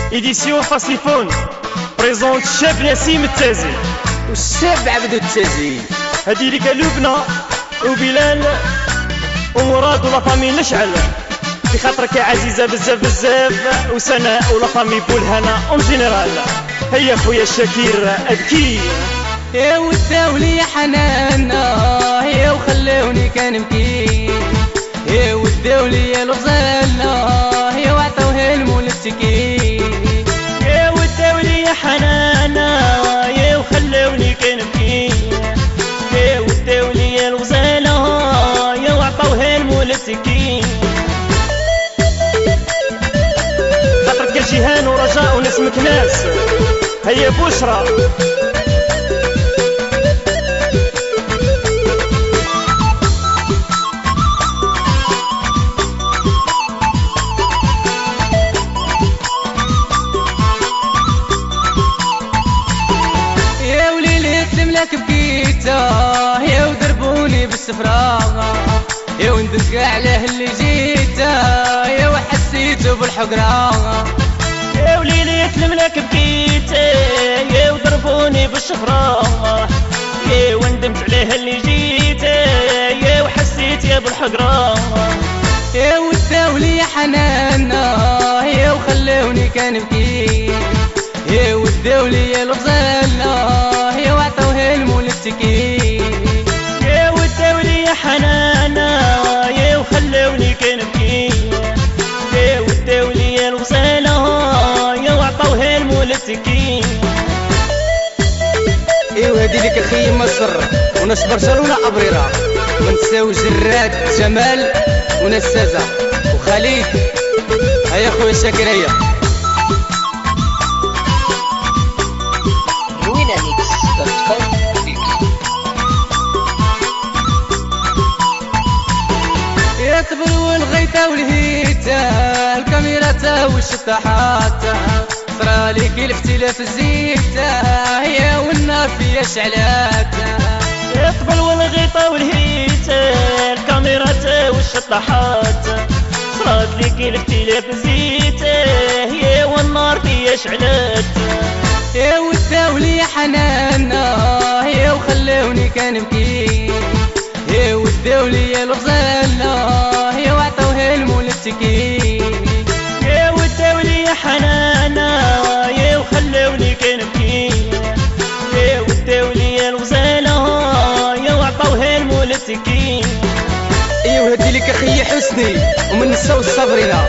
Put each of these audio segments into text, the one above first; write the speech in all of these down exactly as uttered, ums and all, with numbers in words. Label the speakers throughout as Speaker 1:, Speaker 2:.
Speaker 1: إديسيون فاسيفون بريزونت الشاب نسيم التازي
Speaker 2: والشاب عبدو التازي.
Speaker 1: هادي ليك لبنى وبلال ومراد ولا فامي نشعل بخاطرك يا عزيزة بزاف بزاف وسناء ولا فامي بولهنا اون جينيرال. هيا خويا الشاكير ابكي
Speaker 2: يا وداولي يا حنانا يا وخلوني كنبكي يا وداولي يا الغزالة يا وعطوها المولتكي
Speaker 1: يا وداولي يا حنانا يا وخلوني كنبكي يا وداولي يا الغزالة يا وعطوها المولتكي. خاطرك يا جيهان ورجاء ونسمك ناس. هيا بشرى
Speaker 2: لك بكيتا يا ودربوني بالسفراغة يا وندمت كاع عليه اللي جيتا يا وحسيته بالحقراغة
Speaker 1: يا وليلي يتلم لك بكيتا يا وضربوني بالشفراغة يا وندمت عليه اللي جيتا يا وحسيت يا بالحقراغة
Speaker 2: يا وداولي يا حنانا يا وخلوني كنبكي يا وداولي يا الغزالة يا وعطوها المولتكي
Speaker 1: يا وداولي يا حنانا يا وخلوني كنبكي يا وداولي يا الغزالة يا وعطوها المولتكي.
Speaker 2: ايوا هادي لك اخي مصر وناس برشلونة ابريرة ونساو جراد جمال وناس سازا وخليل. هيا خويا شاكر هيا يعتبر والغيتا والهيتا الكاميرا والشطاحات صرالي كي الاختلاف الزيتا هي والنار فيا شعلات.
Speaker 1: يعتبر والغيتا والهيتا الكاميرا والشطاحات صرات لي كي الاختلاف الزيتا هي والنار فيا شعلات.
Speaker 2: يا وداولي يا حنانا يا وخلوني كنبكي يا وداولي يا الغزالة يا وعطوها المولتكي
Speaker 1: يا وداولي يا حنانا يا وخلوني كنبكي يا وداولي يا الغزالة يا وعطوها المولتكي.
Speaker 2: ايوا هادي لك اخي حسني ومن نساو الصابرينة.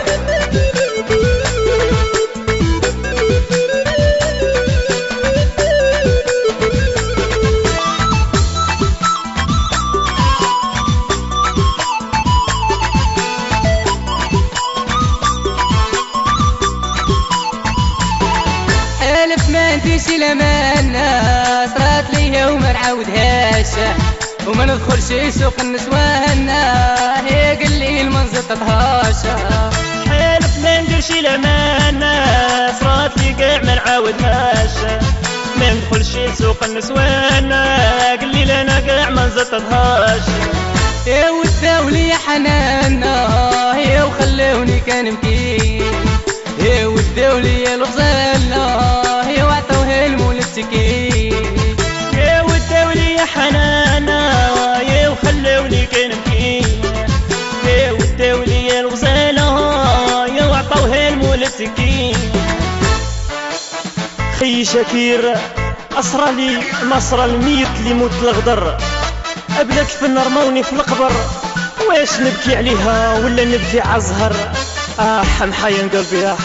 Speaker 2: حالف ما انتيش لمانا صرات ليا وما نعاودهاش وما ندخلش سوق النسوان هي قال لي المنزل تطهاش.
Speaker 1: حالف ما نديرش لمانا صرات لي كاع ما نعاودهاش ما ندخلش سوق النسوان قال لي لانا كاع ما نزططهاش.
Speaker 2: يا وداولي يا حنانا يا وخلوني كنبكي يا وداولي يا الغزالة يا وعطوها المولتكي
Speaker 1: يا وداولي يا حنانا يا وخلوني كنبكي يا وداولي يا الغزالة يا وعطوها المولتكي. خي شاكير أسرى لي مصر الميت اللي موت الغدر قبلك في النار رموني في القبر واش نبكي عليها ولا نبكي عالزهر. آه محاين قلبي آه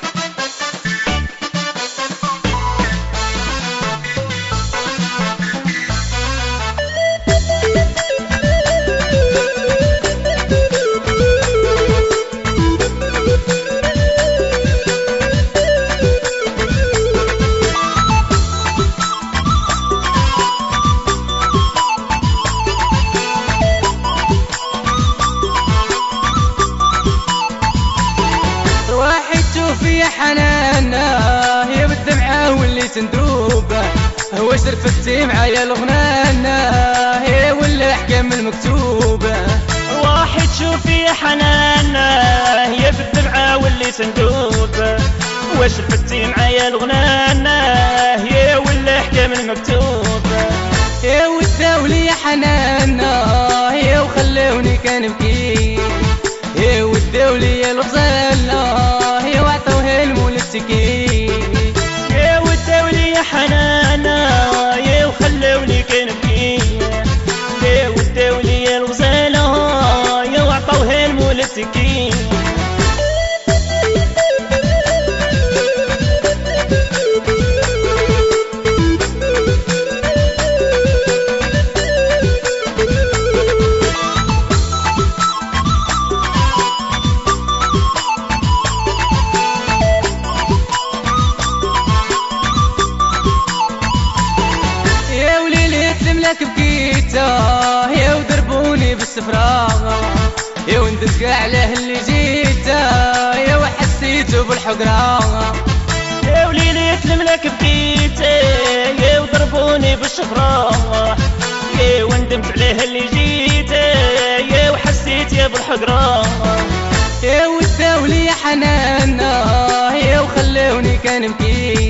Speaker 2: يا حنانا هي بالدمعة واللي تندوب هو شرفتي معايا الغنانة هي ولا احكام المكتوبة.
Speaker 1: واحد شوفي يا حنانا هي بالدمعة واللي تندوب واش ديال غنانا يا ولا حكام المكتوب
Speaker 2: يا وداولي يا حنانا يا وخلوني كنبكي يا وداولي يا الغزالة يا وعطوها المولى التكين
Speaker 1: يا وداولي يا حنانا يا وخلوني كنبكي يا وداولي يا الغزالة يا وعطوها المولى التكين
Speaker 2: لك بكيتا يا ودربوني بالسفرة يا وندز كاع عليه اللي جيتا يا وحسيتو بالحقرة
Speaker 1: يا وليلي يسلم لك بكيتا يا وضربوني بالشفرة يا وندمت عليه اللي جيتا يا وحسيت يا بالحقرة
Speaker 2: يا وداولي يا حنانا يا وخلوني كنبكي